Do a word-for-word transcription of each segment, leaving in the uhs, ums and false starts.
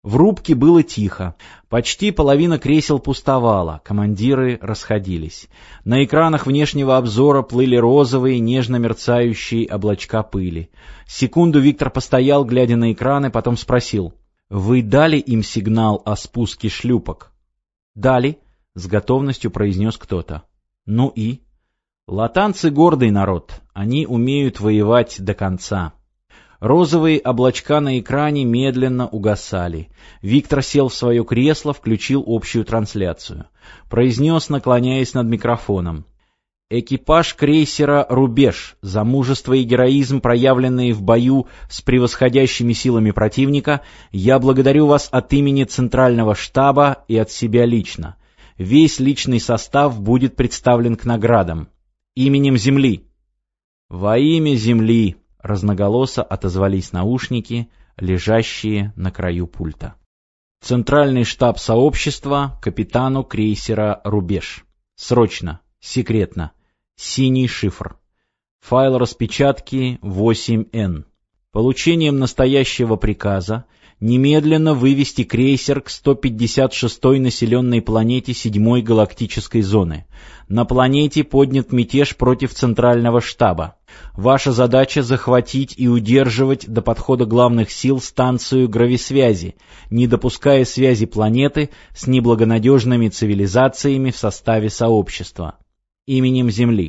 В рубке было тихо. Почти половина кресел пустовала, командиры расходились. На экранах внешнего обзора плыли розовые, нежно мерцающие облачка пыли. Секунду Виктор постоял, глядя на экраны, потом спросил: «Вы дали им сигнал о спуске шлюпок?» «Дали», — с готовностью произнес кто-то. «Ну и?» «Латанцы гордый народ, они умеют воевать до конца». Розовые облачка на экране медленно угасали. Виктор сел в свое кресло, включил общую трансляцию. Произнес, наклоняясь над микрофоном: «Экипаж крейсера «Рубеж», за мужество и героизм, проявленные в бою с превосходящими силами противника, я благодарю вас от имени Центрального штаба и от себя лично. Весь личный состав будет представлен к наградам. Именем Земли». «Во имя Земли», — разноголосо отозвались наушники, лежащие на краю пульта. Центральный штаб сообщества капитану крейсера «Рубеж». Срочно, секретно. Синий шифр. Файл распечатки восемь эн. Получением настоящего приказа немедленно вывести крейсер к сто пятьдесят шестой населенной планете седьмой галактической зоны. На планете поднят мятеж против Центрального штаба. Ваша задача — захватить и удерживать до подхода главных сил станцию грависвязи, не допуская связи планеты с неблагонадежными цивилизациями в составе сообщества. Именем Земли.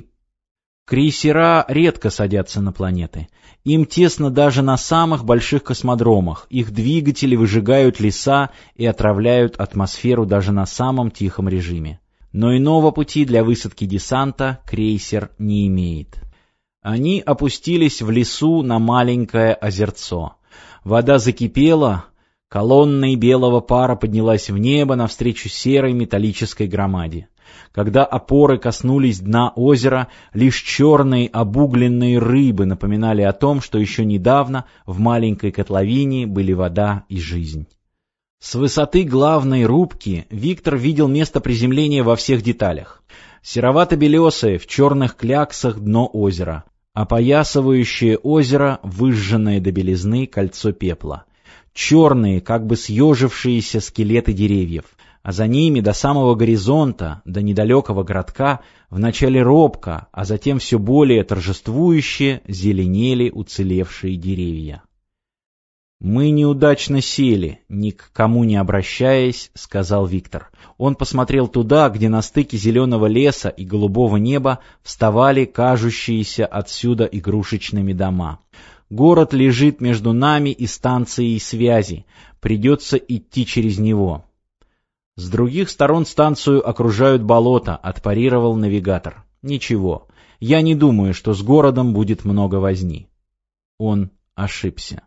Крейсера редко садятся на планеты. Им тесно даже на самых больших космодромах. Их двигатели выжигают леса и отравляют атмосферу даже на самом тихом режиме. Но иного пути для высадки десанта крейсер не имеет. Они опустились в лесу на маленькое озерцо. Вода закипела, колонной белого пара поднялась в небо навстречу серой металлической громаде. Когда опоры коснулись дна озера, лишь черные обугленные рыбы напоминали о том, что еще недавно в маленькой котловине были вода и жизнь. С высоты главной рубки Виктор видел место приземления во всех деталях. Серовато-белесое в черных кляксах дно озера, опоясывающее озеро выжженное до белизны кольцо пепла. Черные, как бы съежившиеся скелеты деревьев. А за ними до самого горизонта, до недалекого городка, вначале робко, а затем все более торжествующе зеленели уцелевшие деревья. «Мы неудачно сели», — ни к кому не обращаясь, — сказал Виктор. Он посмотрел туда, где на стыке зеленого леса и голубого неба вставали кажущиеся отсюда игрушечными дома. «Город лежит между нами и станцией связи. Придется идти через него». «С других сторон станцию окружают болота», — отпарировал навигатор. «Ничего, я не думаю, что с городом будет много возни». Он ошибся.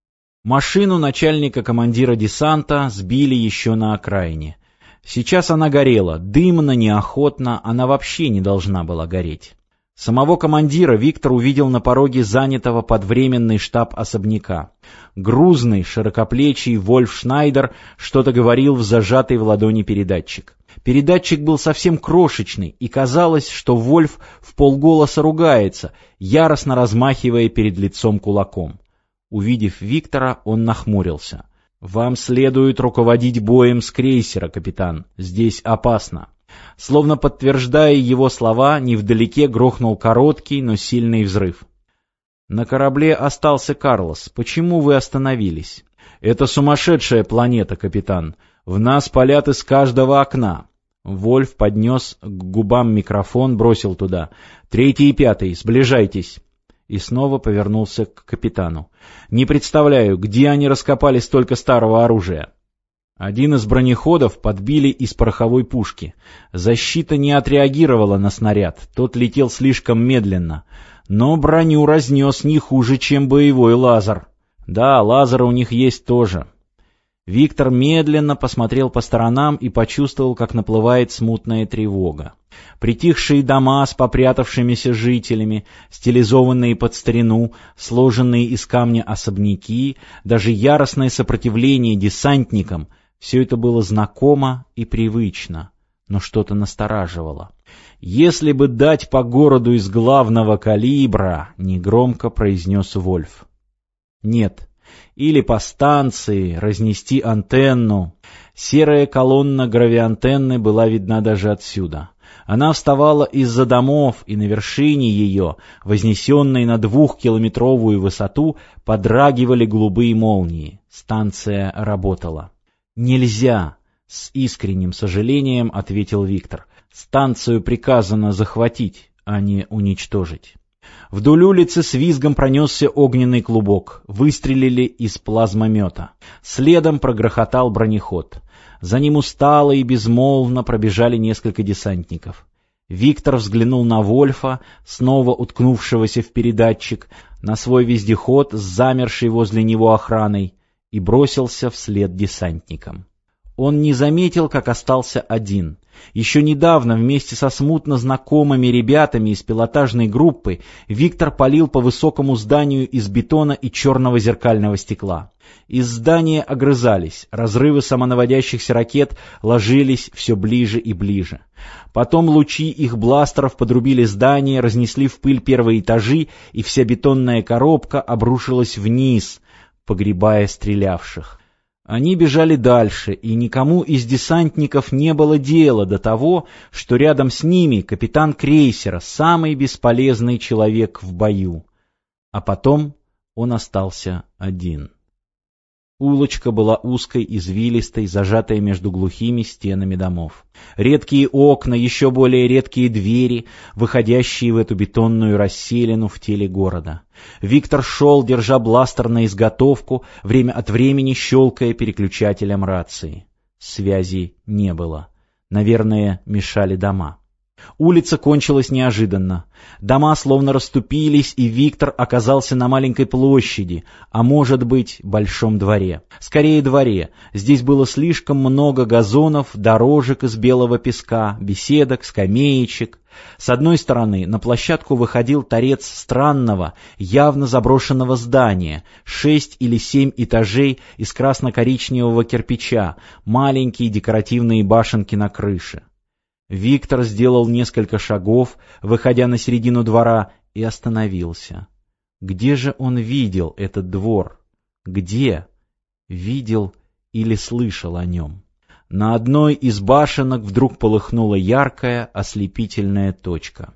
Машину начальника-командира десанта сбили еще на окраине. Сейчас она горела, дымно, неохотно, она вообще не должна была гореть. Самого командира Виктор увидел на пороге занятого под временный штаб особняка. Грузный, широкоплечий Вольф Шнайдер что-то говорил в зажатый в ладони передатчик. Передатчик был совсем крошечный, и казалось, что Вольф вполголоса ругается, яростно размахивая перед лицом кулаком. Увидев Виктора, он нахмурился. «Вам следует руководить боем с крейсера, капитан. Здесь опасно». Словно подтверждая его слова, невдалеке грохнул короткий, но сильный взрыв. «На корабле остался Карлос. Почему вы остановились?» «Это сумасшедшая планета, капитан. В нас палят из каждого окна». Вольф поднес к губам микрофон, бросил туда. «Третий и пятый, сближайтесь». И снова повернулся к капитану. «Не представляю, где они раскопали столько старого оружия». Один из бронеходов подбили из пороховой пушки. Защита не отреагировала на снаряд, тот летел слишком медленно. Но броню разнес не хуже, чем боевой лазер. Да, лазеры у них есть тоже. Виктор медленно посмотрел по сторонам и почувствовал, как наплывает смутная тревога. Притихшие дома с попрятавшимися жителями, стилизованные под старину, сложенные из камня особняки, даже яростное сопротивление десантникам — все это было знакомо и привычно, но что-то настораживало. «Если бы дать по городу из главного калибра», — негромко произнес Вольф. Нет, Или по станции разнести антенну. Серая колонна гравиантенны была видна даже отсюда. Она вставала из-за домов, и на вершине ее, вознесенной на двухкилометровую высоту, подрагивали голубые молнии. Станция работала. «Нельзя!» — с искренним сожалением ответил Виктор. «Станцию приказано захватить, а не уничтожить». Вдоль улицы с визгом пронесся огненный клубок. Выстрелили из плазмомета. Следом прогрохотал бронеход. За ним устало и безмолвно пробежали несколько десантников. Виктор взглянул на Вольфа, снова уткнувшегося в передатчик, на свой вездеход с замершей возле него охраной, и бросился вслед десантникам. Он не заметил, как остался один. Еще недавно вместе со смутно знакомыми ребятами из пилотажной группы Виктор палил по высокому зданию из бетона и черного зеркального стекла. Из здания огрызались, разрывы самонаводящихся ракет ложились все ближе и ближе. Потом лучи их бластеров подрубили здание, разнесли в пыль первые этажи, и вся бетонная коробка обрушилась вниз, погребая стрелявших. Они бежали дальше, и никому из десантников не было дела до того, что рядом с ними капитан крейсера, самый бесполезный человек в бою. А потом он остался один. Улочка была узкой, извилистой, зажатая между глухими стенами домов. Редкие окна, еще более редкие двери, выходящие в эту бетонную расселину в теле города. Виктор шел, держа бластер на изготовку, время от времени щелкая переключателем рации. Связи не было. Наверное, мешали дома. Улица кончилась неожиданно. Дома словно расступились, и Виктор оказался на маленькой площади, а может быть, большом дворе. Скорее дворе. Здесь было слишком много газонов, дорожек из белого песка, беседок, скамеечек. С одной стороны на площадку выходил торец странного, явно заброшенного здания, шесть или семь этажей из красно-коричневого кирпича, маленькие декоративные башенки на крыше. Виктор сделал несколько шагов, выходя на середину двора, и остановился. Где же он видел этот двор? Где? Видел или слышал о нем? На одной из башенок вдруг полыхнула яркая, ослепительная точка.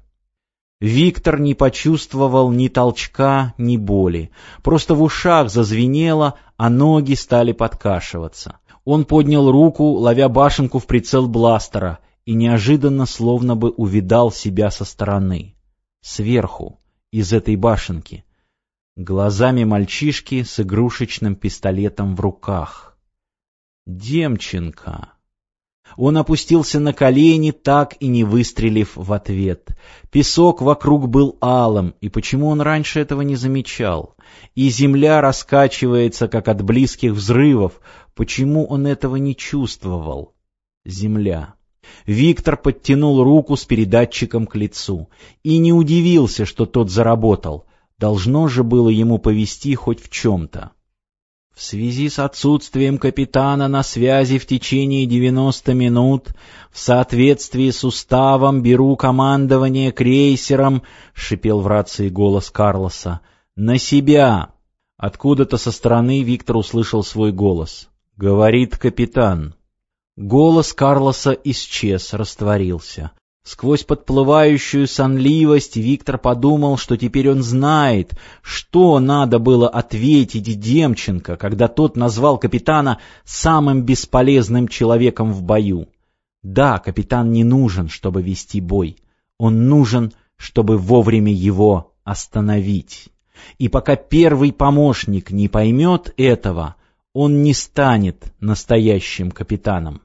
Виктор не почувствовал ни толчка, ни боли. Просто в ушах зазвенело, а ноги стали подкашиваться. Он поднял руку, ловя башенку в прицел бластера, и неожиданно словно бы увидал себя со стороны. Сверху, из этой башенки. Глазами мальчишки с игрушечным пистолетом в руках. Демченко. Он опустился на колени, так и не выстрелив в ответ. Песок вокруг был алым, и почему он раньше этого не замечал? И земля раскачивается, как от близких взрывов. Почему он этого не чувствовал? Земля. Виктор подтянул руку с передатчиком к лицу и не удивился, что тот заработал. Должно же было ему повезти хоть в чем-то. В связи с отсутствием капитана на связи в течение девяноста минут, в соответствии с уставом беру командование крейсером, — шипел в рации голос Карлоса, — на себя. Откуда-то со стороны Виктор услышал свой голос. Говорит капитан. Голос Карлоса исчез, растворился. Сквозь подплывающую сонливость Виктор подумал, что теперь он знает, что надо было ответить Демченко, когда тот назвал капитана самым бесполезным человеком в бою. Да, капитан не нужен, чтобы вести бой. Он нужен, чтобы вовремя его остановить. И пока первый помощник не поймет этого, он не станет настоящим капитаном.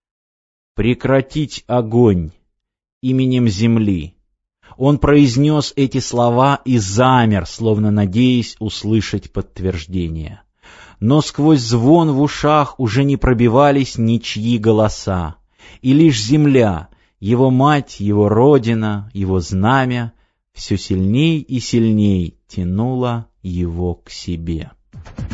«Прекратить огонь! Именем земли!» Он произнес эти слова и замер, словно надеясь услышать подтверждение. Но сквозь звон в ушах уже не пробивались ничьи голоса, и лишь земля, его мать, его родина, его знамя, все сильней и сильней тянула его к себе.